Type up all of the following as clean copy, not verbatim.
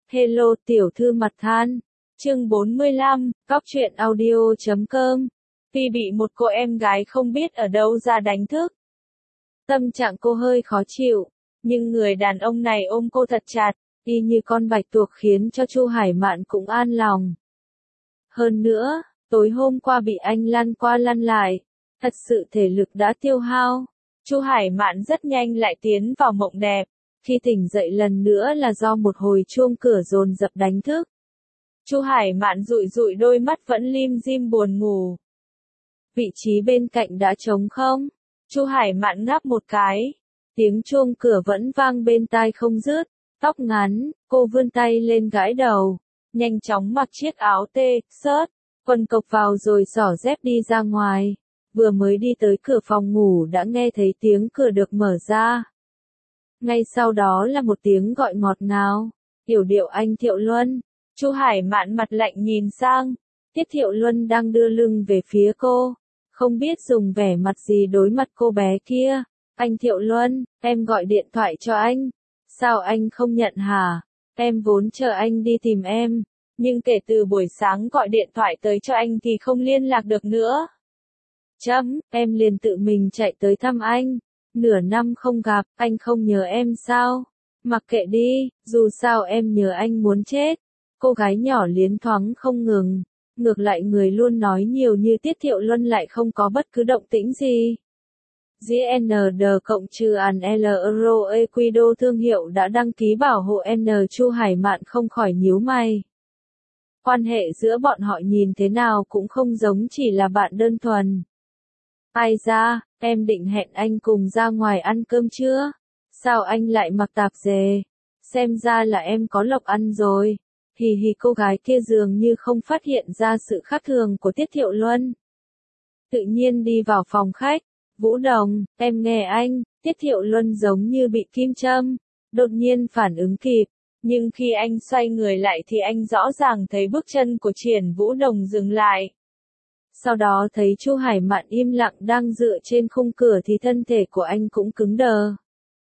Hello tiểu thư mặt than. Chương 45, Góc truyện audio.com. Vì bị một cô em gái không biết ở đâu ra đánh thức. Tâm trạng cô hơi khó chịu, nhưng người đàn ông này ôm cô thật chặt, y như con bạch tuộc khiến cho Chu Hải Mạn cũng an lòng. Hơn nữa, tối hôm qua bị anh lăn qua lăn lại, thật sự thể lực đã tiêu hao. Chu Hải Mạn rất nhanh lại tiến vào mộng đẹp, khi tỉnh dậy lần nữa là do một hồi chuông cửa dồn dập đánh thức. Chu Hải Mạn dụi dụi đôi mắt vẫn lim dim buồn ngủ. Vị trí bên cạnh đã trống không? Chu Hải Mạn ngáp một cái, tiếng chuông cửa vẫn vang bên tai không dứt. Tóc ngắn, cô vươn tay lên gãi đầu, nhanh chóng mặc chiếc áo t-shirt, quần cộc vào rồi xỏ dép đi ra ngoài. Vừa mới đi tới cửa phòng ngủ đã nghe thấy tiếng cửa được mở ra. Ngay sau đó là một tiếng gọi ngọt ngào, "Yểu Điệu anh Thiệu Luân." Chu Hải Mạn mặt lạnh nhìn sang, Tiết Thiệu Luân đang đưa lưng về phía cô, không biết dùng vẻ mặt gì đối mặt cô bé kia. "Anh Thiệu Luân, em gọi điện thoại cho anh. Sao anh không nhận hả? Em vốn chờ anh đi tìm em, nhưng kể từ buổi sáng gọi điện thoại tới cho anh thì không liên lạc được nữa. Em liền tự mình chạy tới thăm anh. Nửa năm không gặp, anh không nhớ em sao? Mặc kệ đi, dù sao em nhớ anh muốn chết." Cô gái nhỏ liến thoáng không ngừng, ngược lại người luôn nói nhiều như Tiết Thiệu Luân lại không có bất cứ động tĩnh gì. GND cộng trừ an L Euro Equido thương hiệu đã đăng ký bảo hộ N. Chu Hải Mạn không khỏi nhíu mày. Quan hệ giữa bọn họ nhìn thế nào cũng không giống chỉ là bạn đơn thuần. "Ai da, em định hẹn anh cùng ra ngoài ăn cơm chưa? Sao anh lại mặc tạp dề? Xem ra là em có lộc ăn rồi." Hì hì, cô gái kia dường như không phát hiện ra sự khác thường của Tiết Thiệu Luân. Tự nhiên đi vào phòng khách. "Vũ Đồng, em nghe anh." Tiết Thiệu Luân giống như bị kim châm, đột nhiên phản ứng kịp, nhưng khi anh xoay người lại thì anh rõ ràng thấy bước chân của Triển Vũ Đồng dừng lại. Sau đó thấy Chu Hải Mạn im lặng đang dựa trên khung cửa thì thân thể của anh cũng cứng đờ.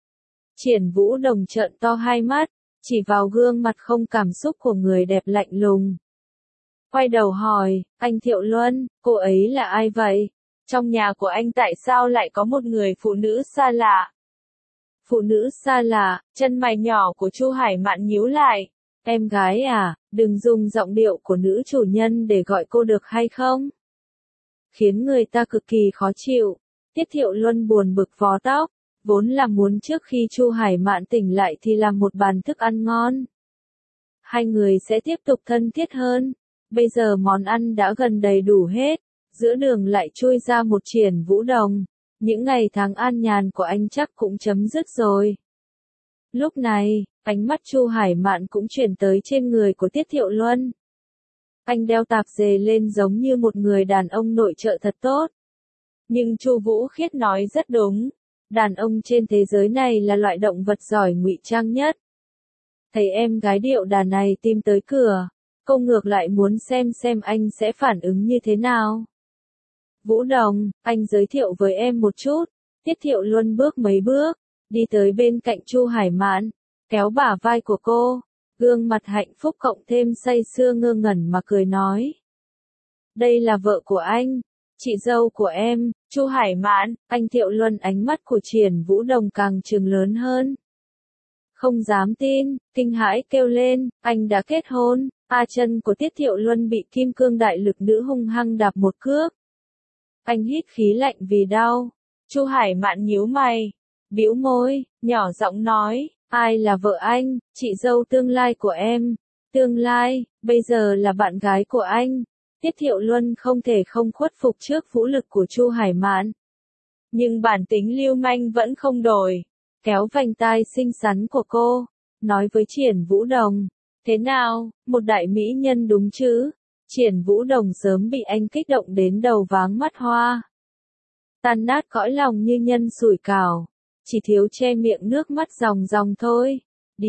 Triển Vũ Đồng trợn to hai mắt, chỉ vào gương mặt không cảm xúc của người đẹp lạnh lùng. Quay đầu hỏi, "Anh Thiệu Luân, cô ấy là ai vậy? Trong nhà của anh tại sao lại có một người phụ nữ xa lạ?" Phụ nữ xa lạ, chân mày nhỏ của Chu Hải Mạn nhíu lại. "Em gái à, đừng dùng giọng điệu của nữ chủ nhân để gọi cô được hay không?" Khiến người ta cực kỳ khó chịu. Tiết Thiệu Luân buồn bực vò tóc, vốn là muốn trước khi Chu Hải Mạn tỉnh lại thì làm một bàn thức ăn ngon. Hai người sẽ tiếp tục thân thiết hơn. Bây giờ món ăn đã gần đầy đủ hết, giữa đường lại chui ra một Triển Vũ Đồng. Những ngày tháng an nhàn của anh chắc cũng chấm dứt rồi. Lúc này, ánh mắt Chu Hải Mạn cũng chuyển tới trên người của Tiết Thiệu Luân. Anh đeo tạp dề lên giống như một người đàn ông nội trợ thật tốt. Nhưng Chu Vũ Khiết nói rất đúng, đàn ông trên thế giới này là loại động vật giỏi ngụy trang nhất. Thấy em gái điệu đà này tìm tới cửa, cô ngược lại muốn xem anh sẽ phản ứng như thế nào. "Vũ Đồng, anh giới thiệu với em một chút." Tiết Thiệu Luân bước mấy bước, đi tới bên cạnh Chu Hải Mạn, kéo bả vai của cô, gương mặt hạnh phúc cộng thêm say sưa ngơ ngẩn mà cười nói. "Đây là vợ của anh, chị dâu của em." Chu Hải Mạn, anh Thiệu Luân, ánh mắt của Triển Vũ Đồng càng trừng lớn hơn. Không dám tin, kinh hãi kêu lên, "Anh đã kết hôn?" Chân của Tiết Thiệu Luân bị kim cương đại lực nữ hung hăng đạp một cước. Anh hít khí lạnh vì đau. Chu Hải Mạn nhíu mày, bĩu môi, nhỏ giọng nói, "Ai là vợ anh?" "Chị dâu tương lai của em." "Tương lai, bây giờ là bạn gái của anh." Tiết Thiệu Luân không thể không khuất phục trước vũ lực của Chu Hải Mạn. Nhưng bản tính lưu manh vẫn không đổi, kéo vành tai xinh xắn của cô, nói với Triển Vũ Đồng, "Thế nào, một đại mỹ nhân đúng chứ?" Triển Vũ Đồng sớm bị anh kích động đến đầu váng mắt hoa. Tan nát cõi lòng như nhân sủi cảo, chỉ thiếu che miệng nước mắt ròng ròng thôi.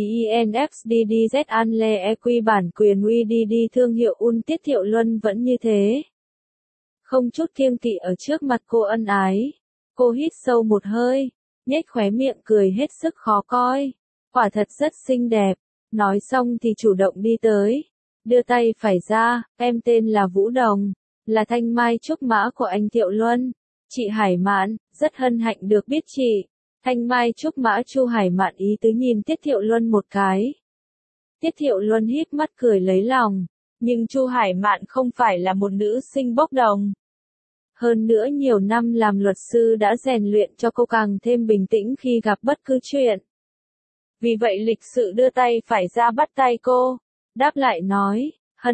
DINFDDZ Anle EQ bản quyền UDD thương hiệu Tiết Thiệu Luân vẫn như thế. Không chút kiêng kỵ ở trước mặt cô ân ái. Cô hít sâu một hơi, nhếch khóe miệng cười hết sức khó coi. Quả thật rất xinh đẹp. Nói xong thì chủ động đi tới. Đưa tay phải ra, em tên là Vũ Đồng, là thanh mai trúc mã của anh Thiệu Luân. Chị Hải Mạn, rất hân hạnh được biết chị. Thanh mai trúc mã Chu Hải Mạn ý tứ nhìn Tiết Thiệu Luân một cái. Tiết Thiệu Luân híp mắt cười lấy lòng. Nhưng Chu Hải Mạn không phải là một nữ sinh bốc đồng. Hơn nữa nhiều năm làm luật sư đã rèn luyện cho cô càng thêm bình tĩnh khi gặp bất cứ chuyện. Vì vậy lịch sự đưa tay phải ra bắt tay cô. Đáp lại nói,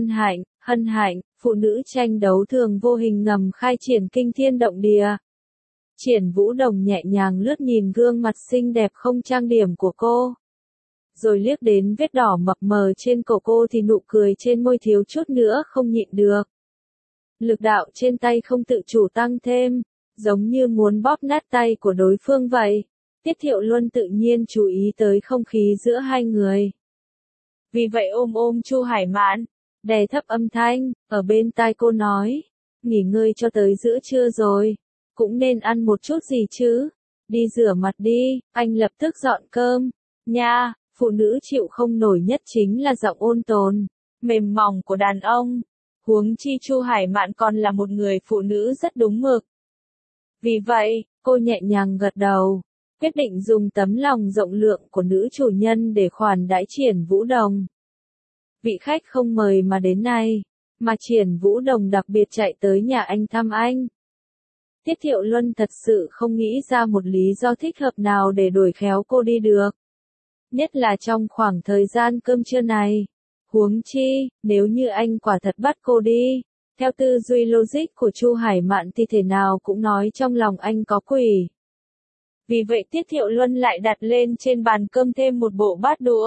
hân hạnh, phụ nữ tranh đấu thường vô hình ngầm khai triển kinh thiên động địa. Triển Vũ Đồng nhẹ nhàng lướt nhìn gương mặt xinh đẹp không trang điểm của cô. Rồi liếc đến vết đỏ mập mờ trên cổ cô thì nụ cười trên môi thiếu chút nữa không nhịn được. Lực đạo trên tay không tự chủ tăng thêm, giống như muốn bóp nát tay của đối phương vậy. Tiết Thiệu Luân tự nhiên chú ý tới không khí giữa hai người. Vì vậy ôm Chu Hải Mạn, đè thấp âm thanh, ở bên tai cô nói, nghỉ ngơi cho tới giữa trưa rồi, cũng nên ăn một chút gì chứ, đi rửa mặt đi, anh lập tức dọn cơm, nha, phụ nữ chịu không nổi nhất chính là giọng ôn tồn, mềm mỏng của đàn ông, huống chi Chu Hải Mạn còn là một người phụ nữ rất đúng mực. Vì vậy, cô nhẹ nhàng gật đầu. Quyết định dùng tấm lòng rộng lượng của nữ chủ nhân để khoản đãi Triển Vũ Đồng. Vị khách không mời mà đến nay, mà Triển Vũ Đồng đặc biệt chạy tới nhà anh thăm anh. Tiết Thiệu Luân thật sự không nghĩ ra một lý do thích hợp nào để đuổi khéo cô đi được. Nhất là trong khoảng thời gian cơm trưa này. Huống chi, nếu như anh quả thật bắt cô đi, theo tư duy logic của Chu Hải Mạn thì thể nào cũng nói trong lòng anh có quỷ. Vì vậy Tiết Thiệu Luân lại đặt lên trên bàn cơm thêm một bộ bát đũa.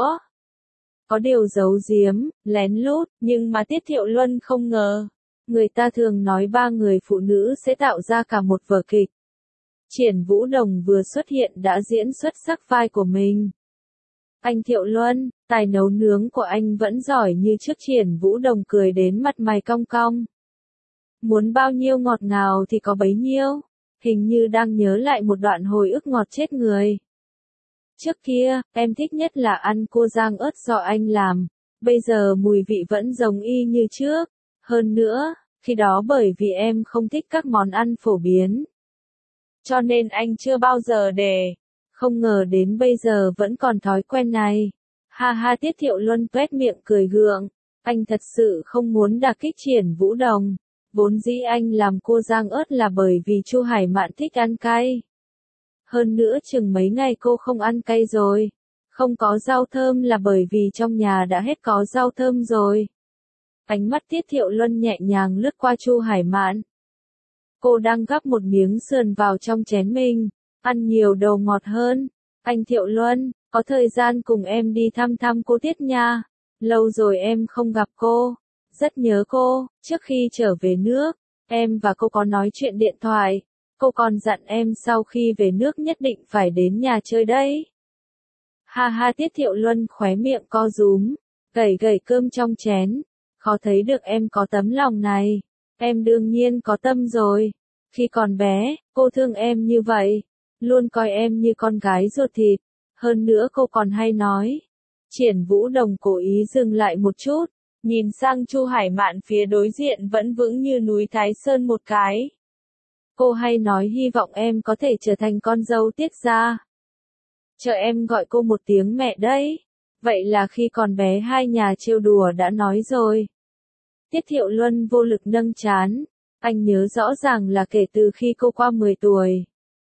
Có điều giấu giếm, lén lút, nhưng mà Tiết Thiệu Luân không ngờ. Người ta thường nói ba người phụ nữ sẽ tạo ra cả một vở kịch. Triển Vũ Đồng vừa xuất hiện đã diễn xuất sắc vai của mình. Anh Thiệu Luân, tài nấu nướng của anh vẫn giỏi như trước. Triển Vũ Đồng cười đến mặt mày cong cong. Muốn bao nhiêu ngọt ngào thì có bấy nhiêu. Hình như đang nhớ lại một đoạn hồi ức ngọt chết người. Trước kia, em thích nhất là ăn cua rang ớt do anh làm. Bây giờ mùi vị vẫn giống y như trước. Hơn nữa, khi đó bởi vì em không thích các món ăn phổ biến. Cho nên anh chưa bao giờ để. Không ngờ đến bây giờ vẫn còn thói quen này. Ha ha, Tiết Thiệu Luân tuét miệng cười gượng. Anh thật sự không muốn đả kích Triển Vũ Đồng. Vốn dĩ anh làm cua rang ớt là bởi vì Chu Hải Mạn thích ăn cay. Hơn nữa chừng mấy ngày cô không ăn cay rồi. Không có rau thơm là bởi vì trong nhà đã hết có rau thơm rồi. Ánh mắt Tiết Thiệu Luân nhẹ nhàng lướt qua Chu Hải Mạn. Cô đang gắp một miếng sườn vào trong chén mình. Ăn nhiều đồ ngọt hơn. Anh Thiệu Luân, có thời gian cùng em đi thăm cô Tiết nha. Lâu rồi em không gặp cô. Rất nhớ cô. Trước khi trở về nước, em và cô có nói chuyện điện thoại. Cô còn dặn em sau khi về nước nhất định phải đến nhà chơi đấy. Ha ha, Tiết Thiệu Luân khóe miệng co rúm, gẩy gẩy cơm trong chén. Khó thấy được em có tấm lòng này. Em đương nhiên có tâm rồi. Khi còn bé, cô thương em như vậy. Luôn coi em như con gái ruột thịt. Hơn nữa cô còn hay nói. Triển Vũ Đồng cố ý dừng lại một chút. Nhìn sang Chu Hải Mạn phía đối diện vẫn vững như núi Thái Sơn một cái. Cô hay nói hy vọng em có thể trở thành con dâu Tiết gia. Chờ em gọi cô một tiếng mẹ đấy. Vậy là khi còn bé hai nhà trêu đùa đã nói rồi. Tiết Thiệu Luân vô lực nâng trán. Anh nhớ rõ ràng là kể từ khi cô qua 10 tuổi.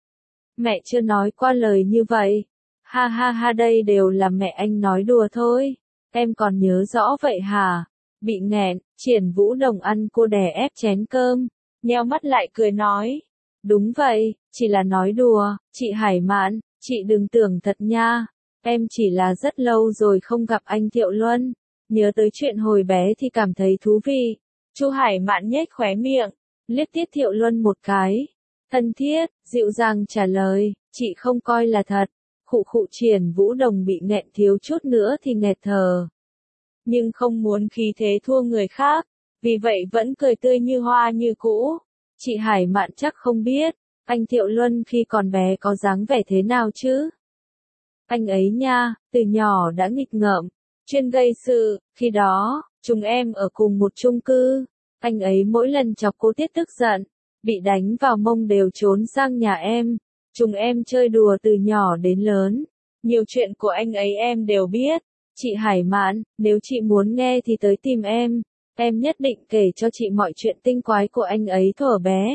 Mẹ chưa nói qua lời như vậy. Ha ha ha, đây đều là mẹ anh nói đùa thôi. Em còn nhớ rõ vậy hả? Bị nghẹn, Triển Vũ Đồng ăn cua đè ép chén cơm. Nheo mắt lại cười nói. Đúng vậy, chỉ là nói đùa, chị Hải Mạn, chị đừng tưởng thật nha. Em chỉ là rất lâu rồi không gặp anh Thiệu Luân. Nhớ tới chuyện hồi bé thì cảm thấy thú vị. Chu Hải Mạn nhếch khóe miệng, liếc Tiết Thiệu Luân một cái. Thân thiết, dịu dàng trả lời, chị không coi là thật. Khụ khụ, Triển Vũ Đồng bị nghẹn thiếu chút nữa thì nghẹt thở. Nhưng không muốn khí thế thua người khác, vì vậy vẫn cười tươi như hoa như cũ. Chị Hải Mạn chắc không biết, anh Thiệu Luân khi còn bé có dáng vẻ thế nào chứ? Anh ấy nha, từ nhỏ đã nghịch ngợm, chuyên gây sự, khi đó, chúng em ở cùng một chung cư. Anh ấy mỗi lần chọc cô Tiết tức giận, bị đánh vào mông đều trốn sang nhà em. Chúng em chơi đùa từ nhỏ đến lớn. Nhiều chuyện của anh ấy em đều biết. Chị Hải Mạn, nếu chị muốn nghe thì tới tìm em. Em nhất định kể cho chị mọi chuyện tinh quái của anh ấy thuở bé.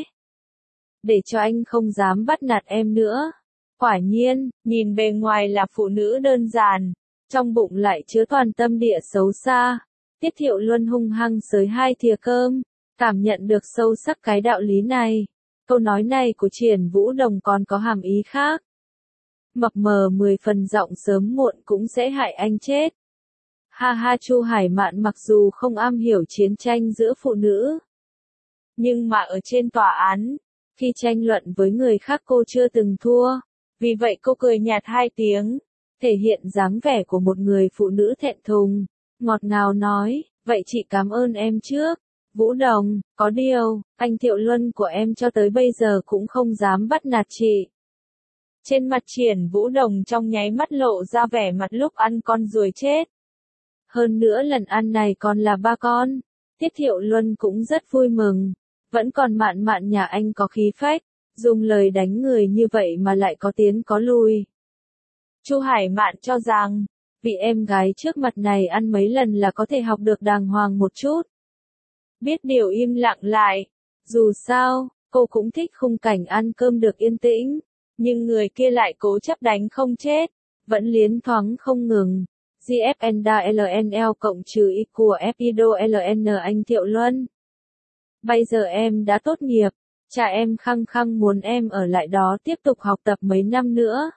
Để cho anh không dám bắt nạt em nữa. Quả nhiên, nhìn bề ngoài là phụ nữ đơn giản, trong bụng lại chứa toàn tâm địa xấu xa. Tiết Thiệu Luân hung hăng xới 2 thìa cơm, cảm nhận được sâu sắc cái đạo lý này. Câu nói này của Triển Vũ Đồng còn có hàm ý khác. Mập mờ 10 phần giọng sớm muộn cũng sẽ hại anh chết. Ha ha, Chu Hải Mạn mặc dù không am hiểu chiến tranh giữa phụ nữ, nhưng mà ở trên tòa án, khi tranh luận với người khác cô chưa từng thua. Vì vậy cô cười nhạt 2 tiếng, thể hiện dáng vẻ của một người phụ nữ thẹn thùng, ngọt ngào nói, vậy chị cảm ơn em trước. Vũ Đồng, có điều, anh Thiệu Luân của em cho tới bây giờ cũng không dám bắt nạt chị. Trên mặt Triển Vũ Đồng trong nháy mắt lộ ra vẻ mặt lúc ăn con ruồi chết. Hơn nữa lần ăn này còn là 3 con. Tiết Thiệu Luân cũng rất vui mừng. Vẫn còn Mạn Mạn nhà anh có khí phách, dùng lời đánh người như vậy mà lại có tiến có lùi. Chu Hải Mạn cho rằng, vị em gái trước mặt này ăn mấy lần là có thể học được đàng hoàng một chút. Biết điều im lặng lại. Dù sao, cô cũng thích khung cảnh ăn cơm được yên tĩnh. Nhưng người kia lại cố chấp đánh không chết. Vẫn liến thoáng không ngừng. GFNDA LNL cộng trừ Y của FIDO LN anh Thiệu Luân. Bây giờ em đã tốt nghiệp. Cha em khăng khăng muốn em ở lại đó tiếp tục học tập mấy năm nữa.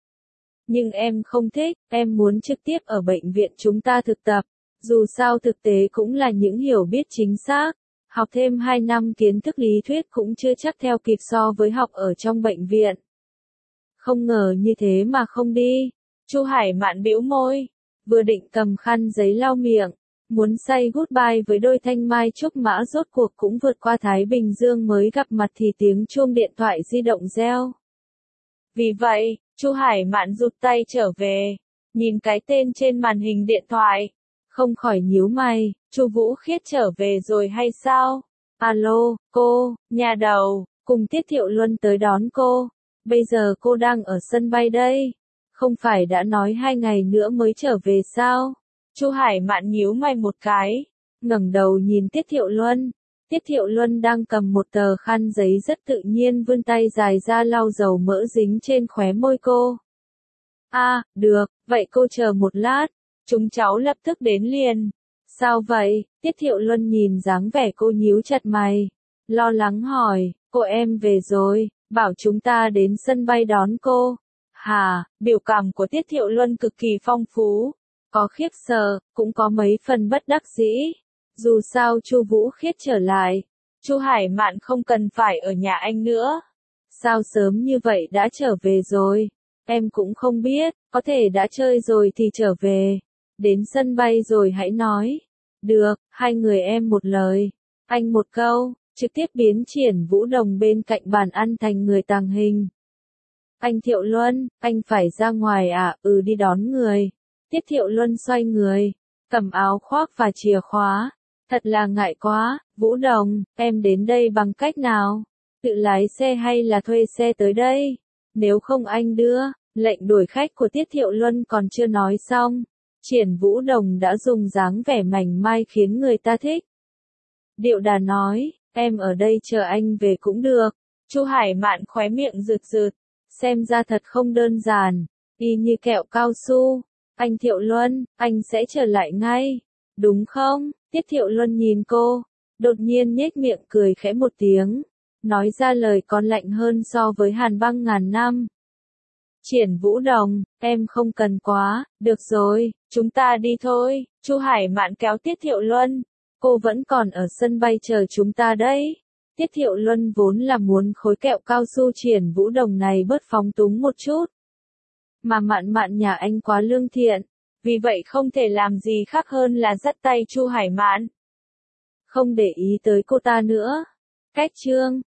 Nhưng em không thích, em muốn trực tiếp ở bệnh viện chúng ta thực tập. Dù sao thực tế cũng là những hiểu biết chính xác. Học thêm 2 năm kiến thức lý thuyết cũng chưa chắc theo kịp so với học ở trong bệnh viện. Không ngờ như thế mà không đi. Chu Hải Mạn bĩu môi, vừa định cầm khăn giấy lau miệng, muốn say goodbye với đôi thanh mai trúc mã rốt cuộc cũng vượt qua Thái Bình Dương mới gặp mặt thì tiếng chuông điện thoại di động reo. Vì vậy, Chu Hải Mạn rụt tay trở về, nhìn cái tên trên màn hình điện thoại, không khỏi nhíu mày, Chu Vũ Khiết trở về rồi hay sao? Alo, cô, nhà đầu, cùng Tiết Thiệu Luân tới đón cô. Bây giờ cô đang ở sân bay đây. Không phải đã nói 2 ngày nữa mới trở về sao? Chu Hải Mạn nhíu mày một cái, ngẩng đầu nhìn Tiết Thiệu Luân. Tiết Thiệu Luân đang cầm một tờ khăn giấy rất tự nhiên vươn tay dài ra lau dầu mỡ dính trên khóe môi cô. Được, vậy cô chờ một lát, chúng cháu lập tức đến liền. Sao vậy? Tiết Thiệu Luân nhìn dáng vẻ cô nhíu chặt mày, lo lắng hỏi, cô em về rồi, bảo chúng ta đến sân bay đón cô. Hả? Biểu cảm của Tiết Thiệu Luân cực kỳ phong phú, có khiếp sợ, cũng có mấy phần bất đắc dĩ. Dù sao Chu Vũ Khiết trở lại, Chu Hải Mạn không cần phải ở nhà anh nữa. Sao sớm như vậy đã trở về rồi? Em cũng không biết, có thể đã chơi rồi thì trở về. Đến sân bay rồi hãy nói. Được, 2 người em một lời, anh một câu, trực tiếp biến Triển Vũ Đồng bên cạnh bàn ăn thành người tàng hình. Anh Thiệu Luân, anh phải ra ngoài à? Đi đón người. Tiết Thiệu Luân xoay người, cầm áo khoác và chìa khóa. Thật là ngại quá, Vũ Đồng, em đến đây bằng cách nào? Tự lái xe hay là thuê xe tới đây? Nếu không anh đưa. Lệnh đuổi khách của Tiết Thiệu Luân còn chưa nói xong. Triển Vũ Đồng đã dùng dáng vẻ mảnh mai khiến người ta thích. Điệu đà nói, em ở đây chờ anh về cũng được. Chu Hải Mạn khóe miệng rực rực, xem ra thật không đơn giản, y như kẹo cao su. Anh Thiệu Luân, anh sẽ trở lại ngay, đúng không? Tiết Thiệu Luân nhìn cô, đột nhiên nhếch miệng cười khẽ một tiếng, nói ra lời còn lạnh hơn so với hàn băng ngàn năm. Triển Vũ Đồng, em không cần quá, được rồi, chúng ta đi thôi. Chu Hải Mạn kéo Tiết Thiệu Luân, cô vẫn còn ở sân bay chờ chúng ta đấy. Tiết Thiệu Luân vốn là muốn khối kẹo cao su Triển Vũ Đồng này bớt phóng túng một chút. Mà Mạn Mạn nhà anh quá lương thiện, vì vậy không thể làm gì khác hơn là dắt tay Chu Hải Mạn. Không để ý tới cô ta nữa. Cách chương